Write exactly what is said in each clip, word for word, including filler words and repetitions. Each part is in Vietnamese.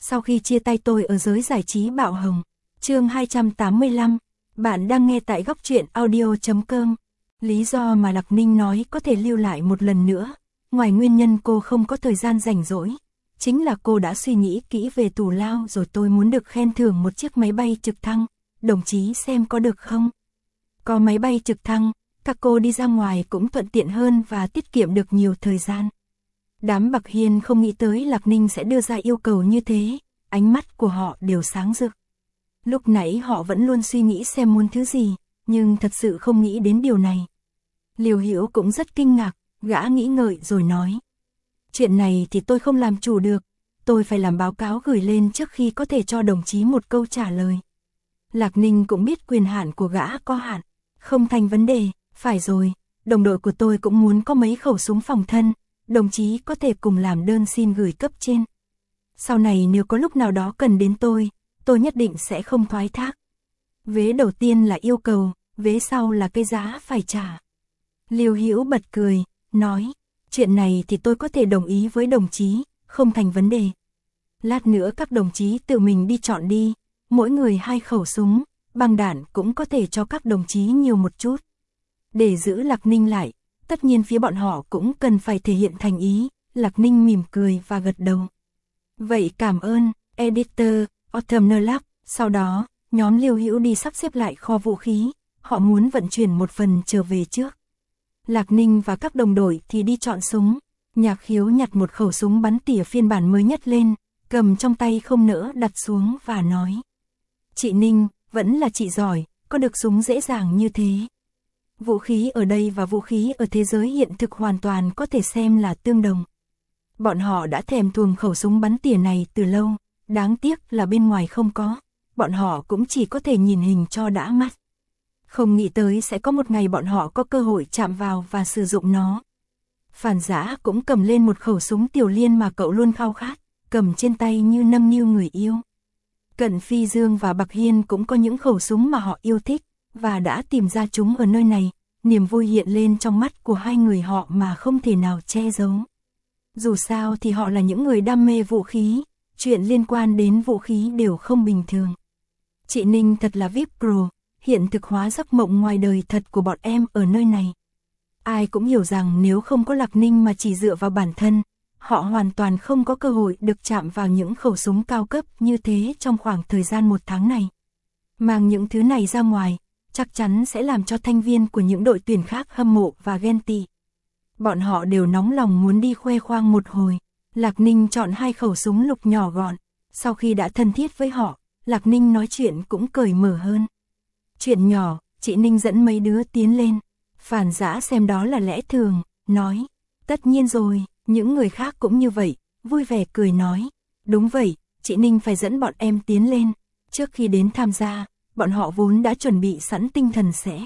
sau khi chia tay tôi ở giới giải trí bạo hồng. Chương hai trăm tám mươi lăm, bạn đang nghe tại góc truyện audio chấm com. Lý do mà Lạc Ninh nói có thể lưu lại một lần nữa, ngoài nguyên nhân cô không có thời gian rảnh rỗi, chính là cô đã suy nghĩ kỹ về tù lao rồi. Tôi muốn được khen thưởng một chiếc máy bay trực thăng, đồng chí xem có được không? Có máy bay trực thăng, các cô đi ra ngoài cũng thuận tiện hơn và tiết kiệm được nhiều thời gian. Đám Bạc Hiên không nghĩ tới Lạc Ninh sẽ đưa ra yêu cầu như thế, ánh mắt của họ đều sáng rực. Lúc nãy họ vẫn luôn suy nghĩ xem muốn thứ gì, nhưng thật sự không nghĩ đến điều này. Liều Hiểu cũng rất kinh ngạc, gã nghĩ ngợi rồi nói. Chuyện này thì tôi không làm chủ được, tôi phải làm báo cáo gửi lên trước khi có thể cho đồng chí một câu trả lời. Lạc Ninh cũng biết quyền hạn của gã có hạn, không thành vấn đề, phải rồi, đồng đội của tôi cũng muốn có mấy khẩu súng phòng thân, đồng chí có thể cùng làm đơn xin gửi cấp trên. Sau này nếu có lúc nào đó cần đến tôi, tôi nhất định sẽ không thoái thác. Vế đầu tiên là yêu cầu, vế sau là cái giá phải trả. Liêu Hữu bật cười, nói, chuyện này thì tôi có thể đồng ý với đồng chí, không thành vấn đề. Lát nữa các đồng chí tự mình đi chọn đi, mỗi người hai khẩu súng, băng đạn cũng có thể cho các đồng chí nhiều một chút. Để giữ Lạc Ninh lại, tất nhiên phía bọn họ cũng cần phải thể hiện thành ý. Lạc Ninh mỉm cười và gật đầu. Vậy cảm ơn, editor, Autumn Lab. Sau đó, nhóm Liêu Hữu đi sắp xếp lại kho vũ khí, họ muốn vận chuyển một phần trở về trước. Lạc Ninh và các đồng đội thì đi chọn súng. Nhạc Khiếu nhặt một khẩu súng bắn tỉa phiên bản mới nhất lên, cầm trong tay không nỡ đặt xuống và nói. Chị Ninh, vẫn là chị giỏi, có được súng dễ dàng như thế. Vũ khí ở đây và vũ khí ở thế giới hiện thực hoàn toàn có thể xem là tương đồng. Bọn họ đã thèm thuồng khẩu súng bắn tỉa này từ lâu, đáng tiếc là bên ngoài không có, bọn họ cũng chỉ có thể nhìn hình cho đã mắt. Không nghĩ tới sẽ có một ngày bọn họ có cơ hội chạm vào và sử dụng nó. Phản Dã cũng cầm lên một khẩu súng tiểu liên mà cậu luôn khao khát, cầm trên tay như nâng niu người yêu. Cận Phi Dương và Bạc Hiên cũng có những khẩu súng mà họ yêu thích, và đã tìm ra chúng ở nơi này. Niềm vui hiện lên trong mắt của hai người họ mà không thể nào che giấu. Dù sao thì họ là những người đam mê vũ khí, chuyện liên quan đến vũ khí đều không bình thường. Chị Ninh thật là vi ai pi Pro, hiện thực hóa giấc mộng ngoài đời thật của bọn em ở nơi này. Ai cũng hiểu rằng nếu không có Lạc Ninh mà chỉ dựa vào bản thân, họ hoàn toàn không có cơ hội được chạm vào những khẩu súng cao cấp như thế trong khoảng thời gian một tháng này. Mang những thứ này ra ngoài, chắc chắn sẽ làm cho thành viên của những đội tuyển khác hâm mộ và ghen tị. Bọn họ đều nóng lòng muốn đi khoe khoang một hồi. Lạc Ninh chọn hai khẩu súng lục nhỏ gọn. Sau khi đã thân thiết với họ, Lạc Ninh nói chuyện cũng cởi mở hơn. Chuyện nhỏ, chị Ninh dẫn mấy đứa tiến lên. Phản Dã xem đó là lẽ thường, nói. Tất nhiên rồi, những người khác cũng như vậy, vui vẻ cười nói. Đúng vậy, chị Ninh phải dẫn bọn em tiến lên. Trước khi đến tham gia, bọn họ vốn đã chuẩn bị sẵn tinh thần sẽ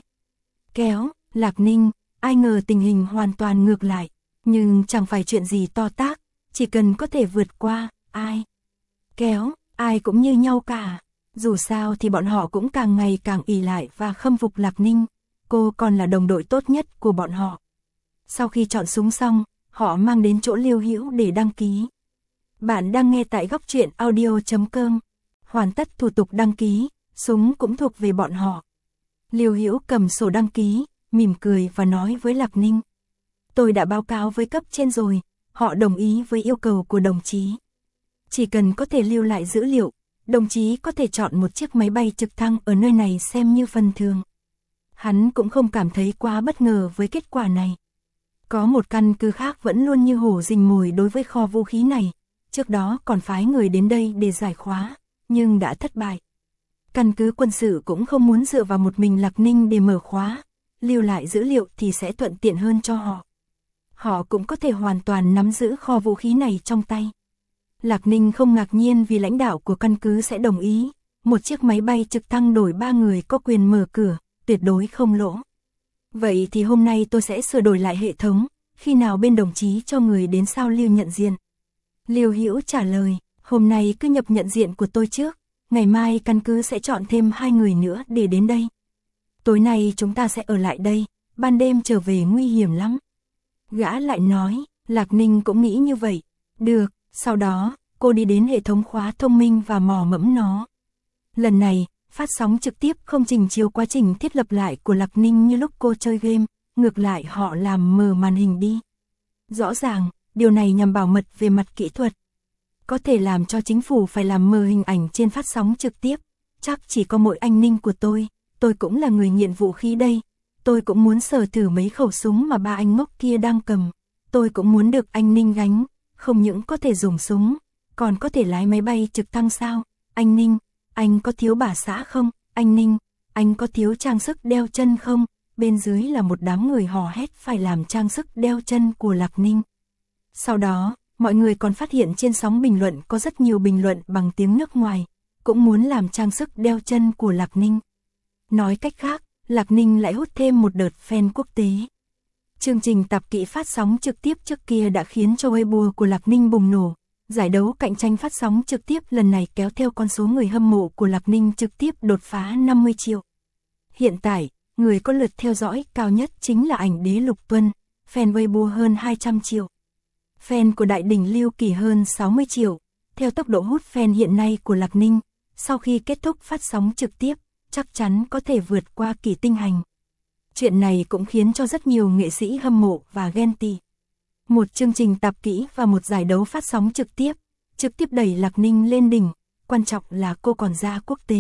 kéo Lạc Ninh, ai ngờ tình hình hoàn toàn ngược lại, nhưng chẳng phải chuyện gì to tát, chỉ cần có thể vượt qua, ai kéo, ai cũng như nhau cả. Dù sao thì bọn họ cũng càng ngày càng ỷ lại và khâm phục Lạc Ninh, cô còn là đồng đội tốt nhất của bọn họ. Sau khi chọn súng xong, họ mang đến chỗ Liêu Hữu để đăng ký. Bạn đang nghe tại góc truyện audio chấm com. Hoàn tất thủ tục đăng ký, súng cũng thuộc về bọn họ. Liêu Hữu cầm sổ đăng ký, mỉm cười và nói với Lạc Ninh. Tôi đã báo cáo với cấp trên rồi, họ đồng ý với yêu cầu của đồng chí. Chỉ cần có thể lưu lại dữ liệu, đồng chí có thể chọn một chiếc máy bay trực thăng ở nơi này xem như phần thưởng. Hắn cũng không cảm thấy quá bất ngờ với kết quả này. Có một căn cứ khác vẫn luôn như hổ rình mồi đối với kho vũ khí này, trước đó còn phái người đến đây để giải khóa, nhưng đã thất bại. Căn cứ quân sự cũng không muốn dựa vào một mình Lạc Ninh để mở khóa, lưu lại dữ liệu thì sẽ thuận tiện hơn cho họ. Họ cũng có thể hoàn toàn nắm giữ kho vũ khí này trong tay. Lạc Ninh không ngạc nhiên vì lãnh đạo của căn cứ sẽ đồng ý, một chiếc máy bay trực thăng đổi ba người có quyền mở cửa, tuyệt đối không lỗ. Vậy thì hôm nay tôi sẽ sửa đổi lại hệ thống, khi nào bên đồng chí cho người đến sao lưu nhận diện? Liêu Hữu trả lời, hôm nay cứ nhập nhận diện của tôi trước, ngày mai căn cứ sẽ chọn thêm hai người nữa để đến đây. Tối nay chúng ta sẽ ở lại đây, ban đêm trở về nguy hiểm lắm. Gã lại nói, Lạc Ninh cũng nghĩ như vậy. Được, sau đó, cô đi đến hệ thống khóa thông minh và mò mẫm nó. Lần này, phát sóng trực tiếp không trình chiếu quá trình thiết lập lại của Lạc Ninh như lúc cô chơi game, ngược lại họ làm mờ màn hình đi. Rõ ràng, điều này nhằm bảo mật về mặt kỹ thuật. Có thể làm cho chính phủ phải làm mờ hình ảnh trên phát sóng trực tiếp. Chắc chỉ có mỗi anh Ninh của tôi, tôi cũng là người nghiện vũ khí đây. Tôi cũng muốn sờ thử mấy khẩu súng mà ba anh ngốc kia đang cầm. Tôi cũng muốn được anh Ninh gánh, không những có thể dùng súng, còn có thể lái máy bay trực thăng sao? Anh Ninh, anh có thiếu bả xã không? Anh Ninh, anh có thiếu trang sức đeo chân không? Bên dưới là một đám người hò hét phải làm trang sức đeo chân của Lạc Ninh. Sau đó, mọi người còn phát hiện trên sóng bình luận có rất nhiều bình luận bằng tiếng nước ngoài, cũng muốn làm trang sức đeo chân của Lạc Ninh. Nói cách khác, Lạc Ninh lại hút thêm một đợt fan quốc tế. Chương trình tạp kỹ phát sóng trực tiếp trước kia đã khiến cho Weibo của Lạc Ninh bùng nổ. Giải đấu cạnh tranh phát sóng trực tiếp lần này kéo theo con số người hâm mộ của Lạc Ninh trực tiếp đột phá năm mươi triệu. Hiện tại, người có lượt theo dõi cao nhất chính là ảnh đế Lục Tuân, fan Weibo hơn hai trăm triệu. Fan của Đại Đỉnh Lưu Kỳ hơn sáu mươi triệu. Theo tốc độ hút fan hiện nay của Lạc Ninh, sau khi kết thúc phát sóng trực tiếp, chắc chắn có thể vượt qua Kỳ Tinh Hành. Chuyện này cũng khiến cho rất nhiều nghệ sĩ hâm mộ và ghen tị. Một chương trình tạp kỹ và một giải đấu phát sóng trực tiếp, trực tiếp đẩy Lạc Ninh lên đỉnh, quan trọng là cô còn ra quốc tế.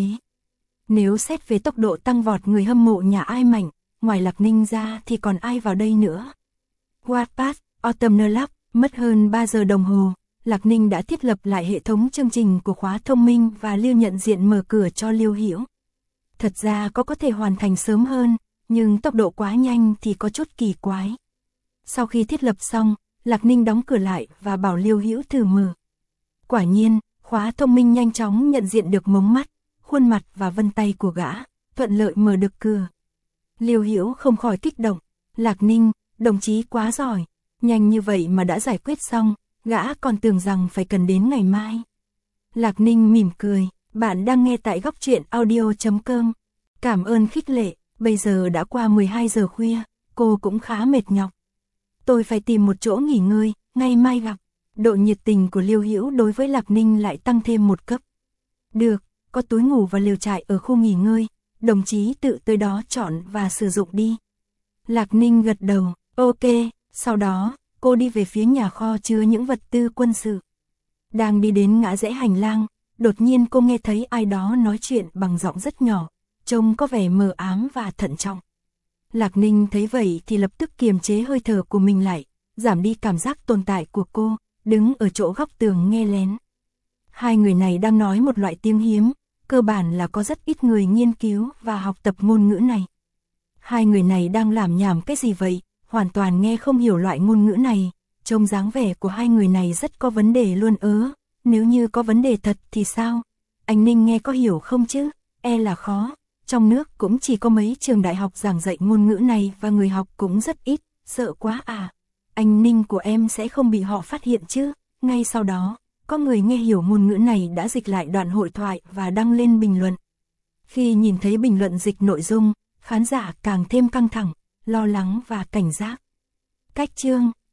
Nếu xét về tốc độ tăng vọt người hâm mộ nhà ai mạnh, ngoài Lạc Ninh ra thì còn ai vào đây nữa. Wattpad, Autumn Lab, mất hơn ba giờ đồng hồ, Lạc Ninh đã thiết lập lại hệ thống chương trình của khóa thông minh và lưu nhận diện mở cửa cho Liêu Hiểu. Thật ra có có thể hoàn thành sớm hơn, nhưng tốc độ quá nhanh thì có chút kỳ quái. Sau khi thiết lập xong, Lạc Ninh đóng cửa lại và bảo Liêu Hiểu thử mở. Quả nhiên, khóa thông minh nhanh chóng nhận diện được mống mắt, khuôn mặt và vân tay của gã, thuận lợi mở được cửa. Liêu Hiểu không khỏi kích động. Lạc Ninh, đồng chí quá giỏi, nhanh như vậy mà đã giải quyết xong, gã còn tưởng rằng phải cần đến ngày mai. Lạc Ninh mỉm cười, bạn đang nghe tại góc truyện audio chấm com. Cảm ơn khích lệ, bây giờ đã qua mười hai giờ khuya, cô cũng khá mệt nhọc. Tôi phải tìm một chỗ nghỉ ngơi, ngày mai gặp. Độ nhiệt tình của Liêu Hiểu đối với Lạc Ninh lại tăng thêm một cấp. Được, có túi ngủ và lều trại ở khu nghỉ ngơi, đồng chí tự tới đó chọn và sử dụng đi. Lạc Ninh gật đầu, ok, sau đó, cô đi về phía nhà kho chứa những vật tư quân sự. Đang đi đến ngã rẽ hành lang, đột nhiên cô nghe thấy ai đó nói chuyện bằng giọng rất nhỏ, trông có vẻ mờ ám và thận trọng. Lạc Ninh thấy vậy thì lập tức kiềm chế hơi thở của mình lại, giảm đi cảm giác tồn tại của cô, đứng ở chỗ góc tường nghe lén. Hai người này đang nói một loại tiếng hiếm, cơ bản là có rất ít người nghiên cứu và học tập ngôn ngữ này. Hai người này đang làm nhảm cái gì vậy, hoàn toàn nghe không hiểu loại ngôn ngữ này, trông dáng vẻ của hai người này rất có vấn đề luôn ớ, nếu như có vấn đề thật thì sao? Anh Ninh nghe có hiểu không chứ? E là khó, trong nước cũng chỉ có mấy trường đại học giảng dạy ngôn ngữ này và người học cũng rất ít, sợ quá à. Anh Ninh của em sẽ không bị họ phát hiện chứ? Ngay sau đó, có người nghe hiểu ngôn ngữ này đã dịch lại đoạn hội thoại và đăng lên bình luận. Khi nhìn thấy bình luận dịch nội dung, khán giả càng thêm căng thẳng, lo lắng và cảnh giác. Cách chương